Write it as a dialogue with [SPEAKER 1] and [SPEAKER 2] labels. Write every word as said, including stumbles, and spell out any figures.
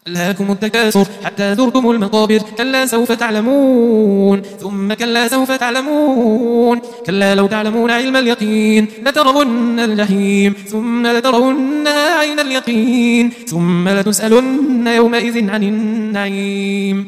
[SPEAKER 1] ألهاكم التكاثر حتى زرتم المقابر كلا سوف تعلمون ثم كلا سوف تعلمون كلا لو تعلمون علم اليقين لترون الجحيم ثم لترونها عين اليقين ثم لتسألن يومئذ عن النعيم.